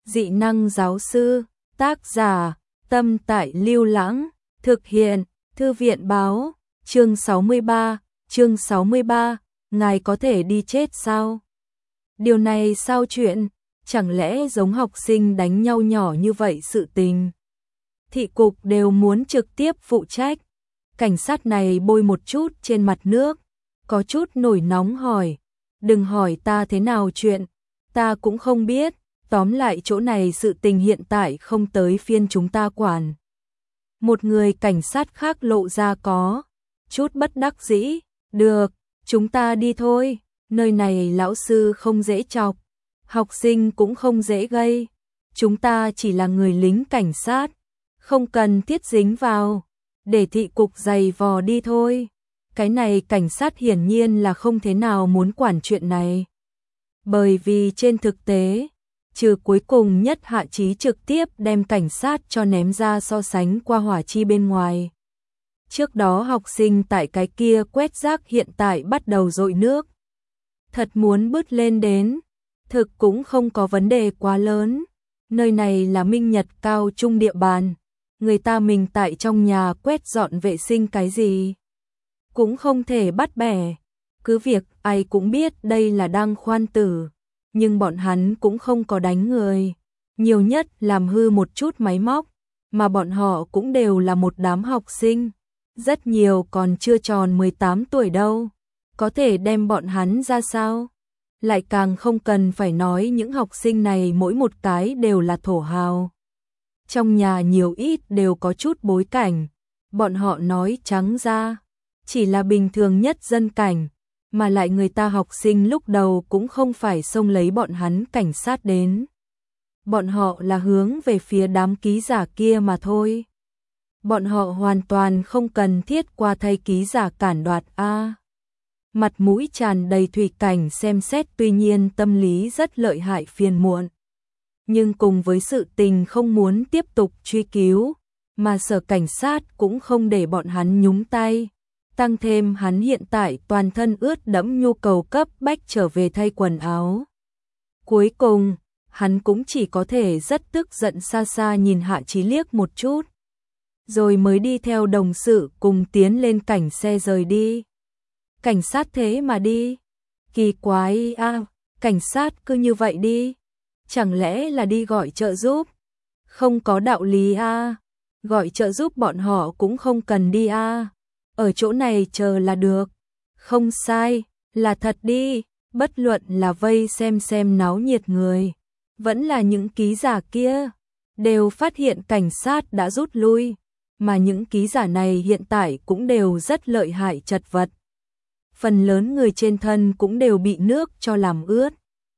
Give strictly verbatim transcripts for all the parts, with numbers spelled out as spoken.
Dị năng giáo sư, tác giả, Tâm Tại Lưu Lãng, thực hiện, Thư viện báo, chương sáu mươi ba, chương sáu mươi ba, ngài có thể đi chết sao? Điều này sao chuyện, chẳng lẽ giống học sinh đánh nhau nhỏ như vậy sự tình? Thị cục đều muốn trực tiếp phụ trách. Cảnh sát này bôi một chút trên mặt nước, có chút nổi nóng hỏi, đừng hỏi ta thế nào chuyện, ta cũng không biết, tóm lại chỗ này sự tình hiện tại không tới phiên chúng ta quản. Một người cảnh sát khác lộ ra có chút bất đắc dĩ, được, chúng ta đi thôi, nơi này lão sư không dễ chọc, học sinh cũng không dễ gây, chúng ta chỉ là người lính cảnh sát, không cần thiết dính vào, để thị cục giày vò đi thôi. Cái này cảnh sát hiển nhiên là không thế nào muốn quản chuyện này. Bởi vì trên thực tế, trừ cuối cùng nhất Hạ Chí trực tiếp đem cảnh sát cho ném ra so sánh qua hỏa chi bên ngoài. Trước đó học sinh tại cái kia quét rác hiện tại bắt đầu dội nước. Thật muốn bứt lên đến, thực cũng không có vấn đề quá lớn. Nơi này là Minh Nhật cao trung địa bàn. Người ta mình tại trong nhà quét dọn vệ sinh cái gì cũng không thể bắt bẻ. Cứ việc ai cũng biết đây là đang khoan tử, nhưng bọn hắn cũng không có đánh người, nhiều nhất làm hư một chút máy móc, mà bọn họ cũng đều là một đám học sinh, rất nhiều còn chưa tròn mười tám tuổi đâu, có thể đem bọn hắn ra sao? Lại càng không cần phải nói những học sinh này mỗi một cái đều là thổ hào. Trong nhà nhiều ít đều có chút bối cảnh, bọn họ nói trắng ra, chỉ là bình thường nhất dân cảnh, mà lại người ta học sinh lúc đầu cũng không phải xông lấy bọn hắn cảnh sát đến. Bọn họ là hướng về phía đám ký giả kia mà thôi. Bọn họ hoàn toàn không cần thiết qua thay ký giả cản đoạt a. Mặt mũi tràn đầy Thủy Cảnh xem xét tuy nhiên tâm lý rất lợi hại phiền muộn. Nhưng cùng với sự tình không muốn tiếp tục truy cứu, mà sở cảnh sát cũng không để bọn hắn nhúng tay. Tăng thêm hắn hiện tại toàn thân ướt đẫm nhu cầu cấp bách trở về thay quần áo. Cuối cùng, hắn cũng chỉ có thể rất tức giận xa xa nhìn Hạ Chí liếc một chút. Rồi mới đi theo đồng sự cùng tiến lên cảnh xe rời đi. Cảnh sát thế mà đi. Kỳ quái a, cảnh sát cứ như vậy đi. Chẳng lẽ là đi gọi trợ giúp? Không có đạo lý a, gọi trợ giúp bọn họ cũng không cần đi a. Ở chỗ này chờ là được. Không sai, là thật đi, bất luận là vây xem xem náo nhiệt người, vẫn là những ký giả kia, đều phát hiện cảnh sát đã rút lui, mà những ký giả này hiện tại cũng đều rất lợi hại chật vật. Phần lớn người trên thân cũng đều bị nước cho làm ướt.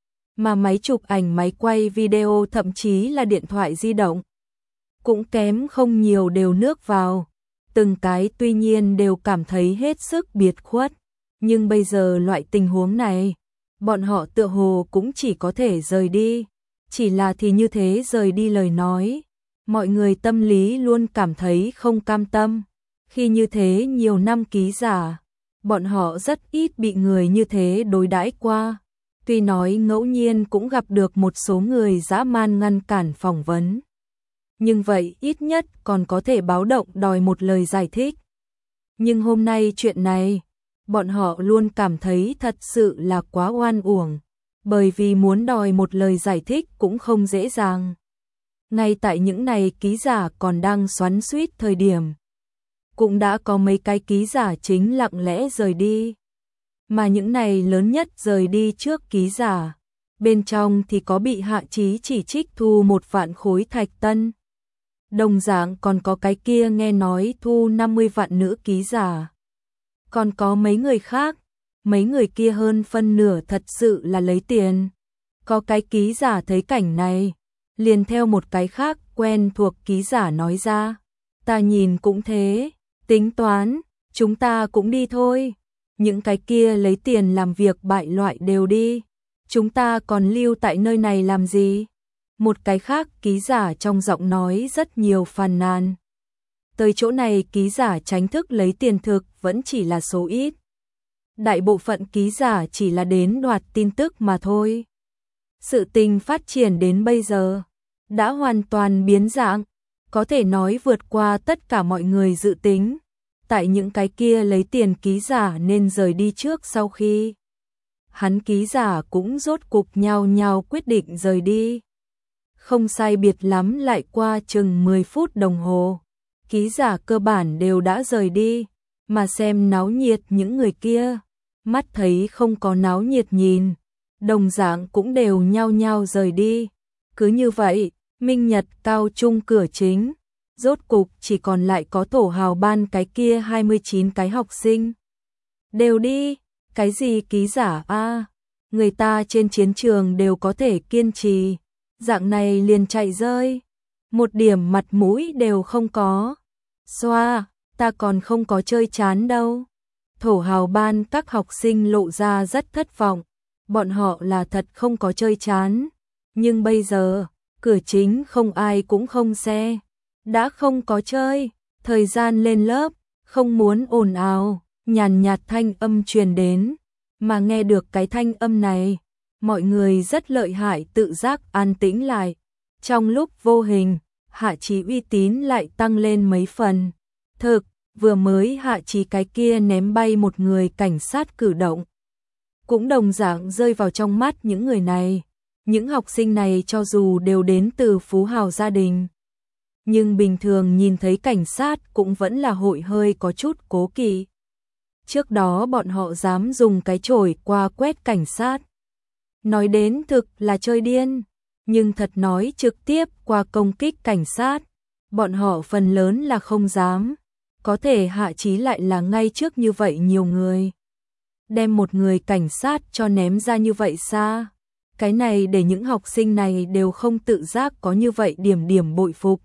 Mà máy chụp ảnh, máy quay video, thậm chí là điện thoại di động, cũng kém không nhiều đều nước vào. Từng cái tuy nhiên đều cảm thấy hết sức biệt khuất, nhưng bây giờ loại tình huống này, bọn họ tựa hồ cũng chỉ có thể rời đi. Chỉ là thì như thế rời đi lời nói, mọi người tâm lý luôn cảm thấy không cam tâm. Khi như thế nhiều năm ký giả, bọn họ rất ít bị người như thế đối đãi qua. Tuy nói ngẫu nhiên cũng gặp được một số người dã man ngăn cản phỏng vấn, nhưng vậy ít nhất còn có thể báo động đòi một lời giải thích. Nhưng hôm nay chuyện này, bọn họ luôn cảm thấy thật sự là quá oan uổng, bởi vì muốn đòi một lời giải thích cũng không dễ dàng. Ngay tại những này ký giả còn đang xoắn xuýt thời điểm, cũng đã có mấy cái ký giả chính lặng lẽ rời đi. Mà những này lớn nhất rời đi trước ký giả, bên trong thì có bị Hạ Chí chỉ trích thu một vạn khối thạch tân. Đồng dạng còn có cái kia nghe nói thu năm mươi vạn nữ ký giả. Còn có mấy người khác, mấy người kia hơn phân nửa thật sự là lấy tiền. Có cái ký giả thấy cảnh này, liền theo một cái khác quen thuộc ký giả nói ra, ta nhìn cũng thế, tính toán, chúng ta cũng đi thôi. Những cái kia lấy tiền làm việc bại loại đều đi, chúng ta còn lưu tại nơi này làm gì? Một cái khác ký giả trong giọng nói rất nhiều phàn nàn. Tới chỗ này ký giả tránh thức lấy tiền thực vẫn chỉ là số ít. Đại bộ phận ký giả chỉ là đến đoạt tin tức mà thôi. Sự tình phát triển đến bây giờ, đã hoàn toàn biến dạng, có thể nói vượt qua tất cả mọi người dự tính. Tại những cái kia lấy tiền ký giả nên rời đi trước sau khi hắn ký giả cũng rốt cục nhau nhau quyết định rời đi. Không sai biệt lắm lại qua chừng mười phút đồng hồ, ký giả cơ bản đều đã rời đi, mà xem náo nhiệt những người kia, mắt thấy không có náo nhiệt nhìn, đồng dạng cũng đều nhau nhau rời đi. Cứ như vậy, Minh Nhật cao trung cửa chính, rốt cục chỉ còn lại có thổ hào ban cái kia hai mươi chín cái học sinh. Đều đi, cái gì ký giả a, người ta trên chiến trường đều có thể kiên trì, dạng này liền chạy rơi, một điểm mặt mũi đều không có. Xoa, ta còn không có chơi chán đâu. Thổ hào ban các học sinh lộ ra rất thất vọng, bọn họ là thật không có chơi chán, nhưng bây giờ, cửa chính không ai cũng không xe, đã không có chơi, thời gian lên lớp, không muốn ồn ào, nhàn nhạt thanh âm truyền đến, mà nghe được cái thanh âm này, mọi người rất lợi hại tự giác an tĩnh lại. Trong lúc vô hình, Hạ Chí uy tín lại tăng lên mấy phần. Thực, vừa mới Hạ Chí cái kia ném bay một người cảnh sát cử động, cũng đồng dạng rơi vào trong mắt những người này. Những học sinh này cho dù đều đến từ phú hào gia đình, nhưng bình thường nhìn thấy cảnh sát cũng vẫn là hội hơi có chút cố kỵ. Trước đó bọn họ dám dùng cái chổi qua quét cảnh sát. Nói đến thực là chơi điên, nhưng thật nói trực tiếp qua công kích cảnh sát, bọn họ phần lớn là không dám. Có thể Hạ Chí lại là ngay trước như vậy nhiều người, đem một người cảnh sát cho ném ra như vậy xa. Cái này để những học sinh này đều không tự giác có như vậy điểm điểm bội phục.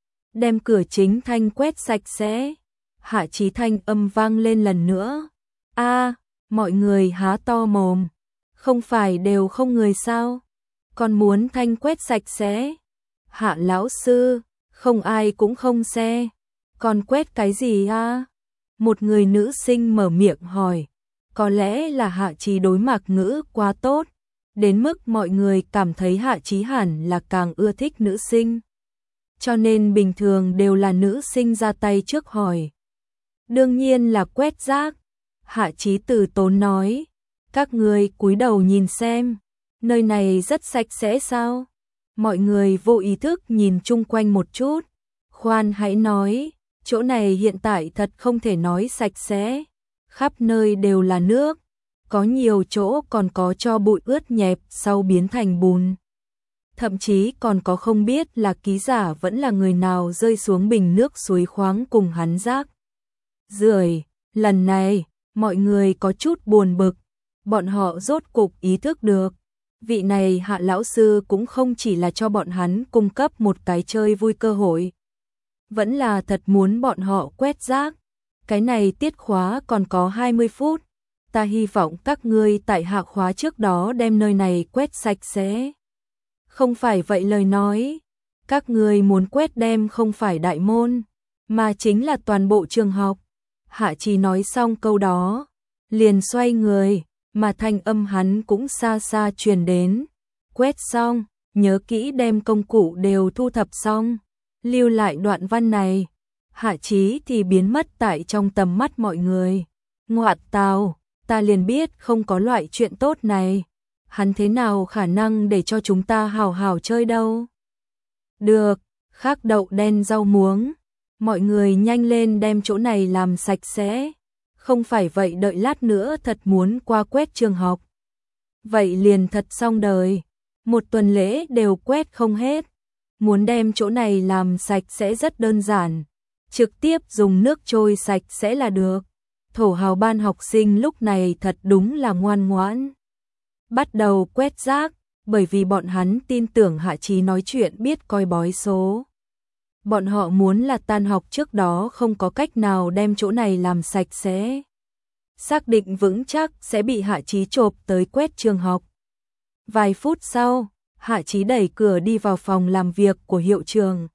Đem cửa chính thanh quét sạch sẽ. Hạ Chí thanh âm vang lên lần nữa. A, mọi người há to mồm. Không phải đều không người sao? Còn muốn thanh quét sạch sẽ? Hạ lão sư, không ai cũng không xe. Còn quét cái gì a? Một người nữ sinh mở miệng hỏi. Có lẽ là Hạ Chí đối mặt ngữ quá tốt, đến mức mọi người cảm thấy Hạ Chí hẳn là càng ưa thích nữ sinh. Cho nên bình thường đều là nữ sinh ra tay trước hỏi. Đương nhiên là quét rác. Hạ Chí từ tốn nói. Các người cúi đầu nhìn xem, nơi này rất sạch sẽ sao? Mọi người vô ý thức nhìn chung quanh một chút. Khoan hãy nói, chỗ này hiện tại thật không thể nói sạch sẽ. Khắp nơi đều là nước, có nhiều chỗ còn có cho bụi ướt nhẹp sau biến thành bùn. Thậm chí còn có không biết là ký giả vẫn là người nào rơi xuống bình nước suối khoáng cùng hắn rác rưởi. Lần này, mọi người có chút buồn bực, bọn họ rốt cục ý thức được. Vị này Hạ lão sư cũng không chỉ là cho bọn hắn cung cấp một cái chơi vui cơ hội, vẫn là thật muốn bọn họ quét rác. Cái này tiết khóa còn có hai mươi phút, ta hy vọng các ngươi tại hạ khóa trước đó đem nơi này quét sạch sẽ. Không phải vậy lời nói, các ngươi muốn quét đem không phải đại môn, mà chính là toàn bộ trường học. Hạ Chí nói xong câu đó, liền xoay người, mà thanh âm hắn cũng xa xa truyền đến. Quét xong, nhớ kỹ đem công cụ đều thu thập xong, lưu lại đoạn văn này. Hạ Chí thì biến mất tại trong tầm mắt mọi người. Ngoạt tào, ta liền biết không có loại chuyện tốt này. Hắn thế nào khả năng để cho chúng ta hào hào chơi đâu. Được, khác đậu đen rau muống. Mọi người nhanh lên đem chỗ này làm sạch sẽ. Không phải vậy đợi lát nữa thật muốn qua quét trường học. Vậy liền thật xong đời. Một tuần lễ đều quét không hết. Muốn đem chỗ này làm sạch sẽ rất đơn giản. Trực tiếp dùng nước trôi sạch sẽ là được. Thổ hào ban học sinh lúc này thật đúng là ngoan ngoãn. Bắt đầu quét rác, bởi vì bọn hắn tin tưởng Hạ Chí nói chuyện biết coi bói số. Bọn họ muốn là tan học trước đó không có cách nào đem chỗ này làm sạch sẽ. Xác định vững chắc sẽ bị Hạ Chí chộp tới quét trường học. Vài phút sau, Hạ Chí đẩy cửa đi vào phòng làm việc của hiệu trưởng.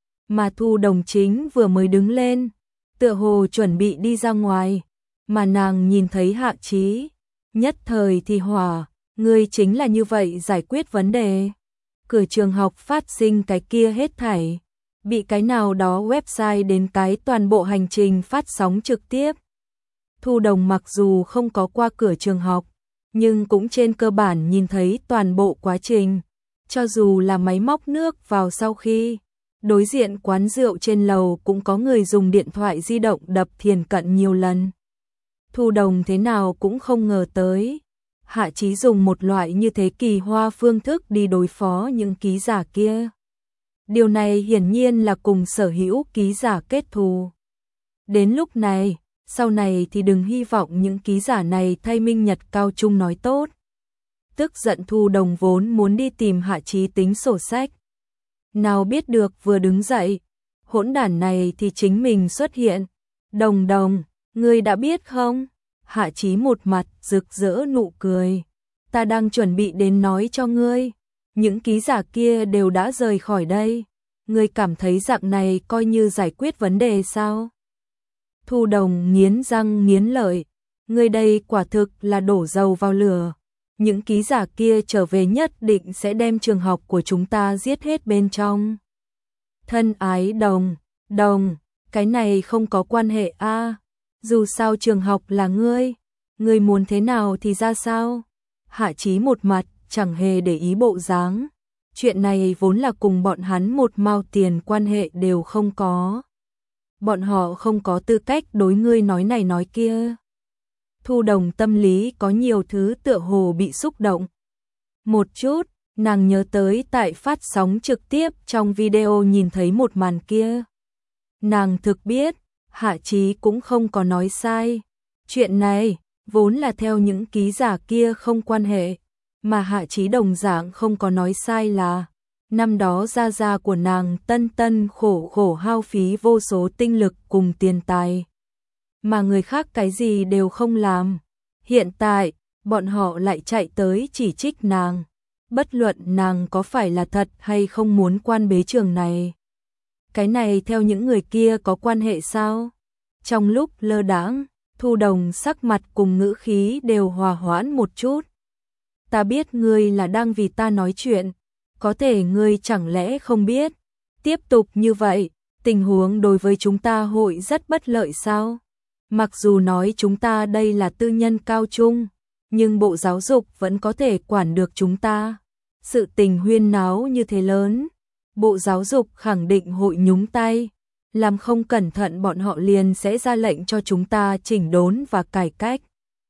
Mà Thu Đồng Chính vừa mới đứng lên, tựa hồ chuẩn bị đi ra ngoài, mà nàng nhìn thấy Hạ Chí, nhất thời thì hỏa, ngươi chính là như vậy giải quyết vấn đề. cửa trường học phát sinh cái kia hết thảy, bị cái nào đó website đến cái toàn bộ hành trình phát sóng trực tiếp. Thu Đồng mặc dù không có qua cửa trường học, nhưng cũng trên cơ bản nhìn thấy toàn bộ quá trình, cho dù là máy móc nước vào sau khi. Đối diện quán rượu trên lầu cũng có người dùng điện thoại di động đập thiền cận nhiều lần. Thu Đồng thế nào cũng không ngờ tới, Hạ Chí dùng một loại như thế kỳ hoa phương thức đi đối phó những ký giả kia. Điều này hiển nhiên là cùng sở hữu ký giả kết thù. Đến lúc này, sau này thì đừng hy vọng những ký giả này thay Minh Nhật Cao Trung nói tốt. Tức giận Thu Đồng vốn muốn đi tìm Hạ Chí tính sổ sách. Nào biết được vừa đứng dậy, hỗn đản này thì chính mình xuất hiện. Đồng Đồng, ngươi đã biết không? Hạ Chí một mặt rực rỡ nụ cười. Ta đang chuẩn bị đến nói cho ngươi. Những ký giả kia đều đã rời khỏi đây. Ngươi cảm thấy dạng này coi như giải quyết vấn đề sao? Thu Đồng nghiến răng nghiến lợi. Ngươi đây quả thực là đổ dầu vào lửa. Những ký giả kia trở về nhất định sẽ đem trường học của chúng ta giết hết bên trong. Thân ái Đồng, Đồng, cái này không có quan hệ a. À. Dù sao trường học là ngươi, ngươi muốn thế nào thì ra sao? Hạ Chí một mặt chẳng hề để ý bộ dáng. Chuyện này vốn là cùng bọn hắn một mao tiền quan hệ đều không có. Bọn họ không có tư cách đối ngươi nói này nói kia. Thu Đồng tâm lý có nhiều thứ tựa hồ bị xúc động. Một chút, nàng nhớ tới tại phát sóng trực tiếp trong video nhìn thấy một màn kia. Nàng thực biết, Hạ Chí cũng không có nói sai. Chuyện này, vốn là theo những ký giả kia không quan hệ, mà Hạ Chí đồng dạng không có nói sai là năm đó gia gia của nàng tân tân khổ khổ hao phí vô số tinh lực cùng tiền tài. Mà người khác cái gì đều không làm. Hiện tại, bọn họ lại chạy tới chỉ trích nàng. Bất luận nàng có phải là thật hay không muốn quan bế trường này. Cái này theo những người kia có quan hệ sao? Trong lúc lơ đãng, Thu Đồng sắc mặt cùng ngữ khí đều hòa hoãn một chút. Ta biết ngươi là đang vì ta nói chuyện. Có thể ngươi chẳng lẽ không biết. Tiếp tục như vậy, tình huống đối với chúng ta hội rất bất lợi sao? Mặc dù nói chúng ta đây là tư nhân cao trung, nhưng Bộ Giáo dục vẫn có thể quản được chúng ta. Sự tình huyên náo như thế lớn, Bộ Giáo dục khẳng định hội nhúng tay, làm không cẩn thận bọn họ liền sẽ ra lệnh cho chúng ta chỉnh đốn và cải cách.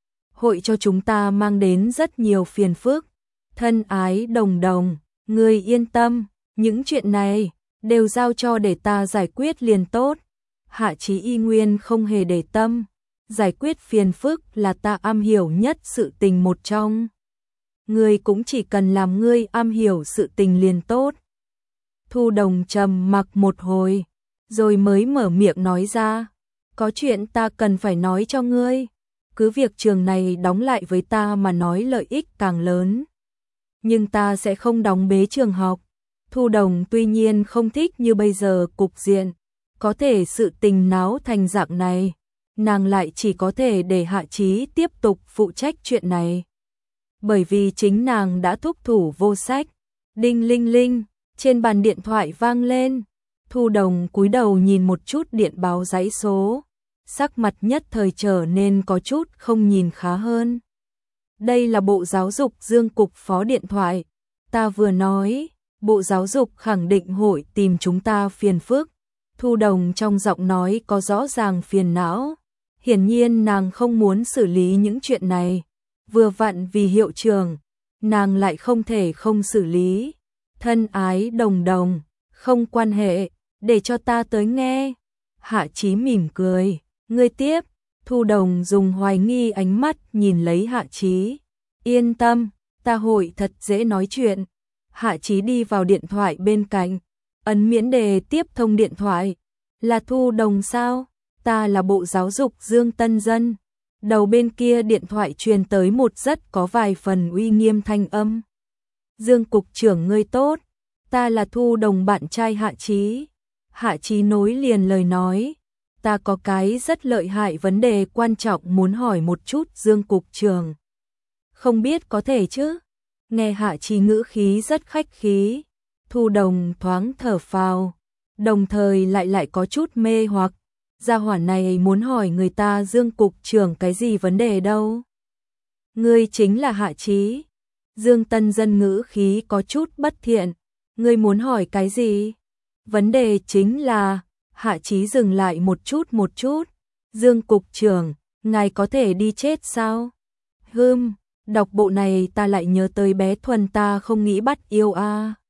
Hội cho chúng ta mang đến rất nhiều phiền phức. Thân ái Đồng Đồng, ngươi yên tâm, những chuyện này đều giao cho để ta giải quyết liền tốt. Hạ Chí y nguyên không hề để tâm, giải quyết phiền phức là ta am hiểu nhất sự tình một trong. Ngươi cũng chỉ cần làm ngươi am hiểu sự tình liền tốt. Thu Đồng trầm mặc một hồi, rồi mới mở miệng nói ra, có chuyện ta cần phải nói cho ngươi. Cứ việc trường này đóng lại với ta mà nói lợi ích càng lớn, nhưng ta sẽ không đóng bế trường học. Thu Đồng tuy nhiên không thích như bây giờ cục diện, có thể sự tình náo thành dạng này, nàng lại chỉ có thể để Hạ Chí tiếp tục phụ trách chuyện này. Bởi vì chính nàng đã thúc thủ vô sách. Đinh linh linh, trên bàn điện thoại vang lên. Thu Đồng cúi đầu nhìn một chút điện báo dãy số, sắc mặt nhất thời trở nên có chút không nhìn khá hơn. Đây là Bộ Giáo dục Dương cục phó điện thoại. Ta vừa nói, Bộ Giáo dục khẳng định hội tìm chúng ta phiền phức. Thu Đồng trong giọng nói có rõ ràng phiền não. Hiển nhiên nàng không muốn xử lý những chuyện này. Vừa vặn vì hiệu trường, nàng lại không thể không xử lý. Thân ái Đồng Đồng, không quan hệ, để cho ta tới nghe. Hạ Chí mỉm cười, ngươi tiếp. Thu Đồng dùng hoài nghi ánh mắt nhìn lấy Hạ Chí. Yên tâm, ta hội thật dễ nói chuyện. Hạ Chí đi vào điện thoại bên cạnh, ấn miễn đề tiếp thông điện thoại. Là Thu Đồng sao? Ta là Bộ Giáo dục Dương Tân Dân. Đầu bên kia điện thoại truyền tới một rất có vài phần uy nghiêm thanh âm. Dương cục trưởng ngươi tốt, ta là Thu Đồng bạn trai Hạ Chí. Hạ Chí nối liền lời nói, ta có cái rất lợi hại vấn đề quan trọng muốn hỏi một chút Dương cục trưởng. Không biết có thể chứ? Nghe Hạ Chí ngữ khí rất khách khí, Thu Đồng thoáng thở phào, đồng thời lại lại có chút mê hoặc, gia hỏa này muốn hỏi người ta Dương cục trưởng cái gì vấn đề đâu. Ngươi chính là Hạ Chí. Dương Tân Dân ngữ khí có chút bất thiện, ngươi muốn hỏi cái gì? Vấn đề chính là, Hạ Chí dừng lại một chút một chút, Dương cục trưởng, ngài có thể đi chết sao? Hừm, đọc bộ này ta lại nhớ tới bé Thuần ta không nghĩ bắt yêu a. À.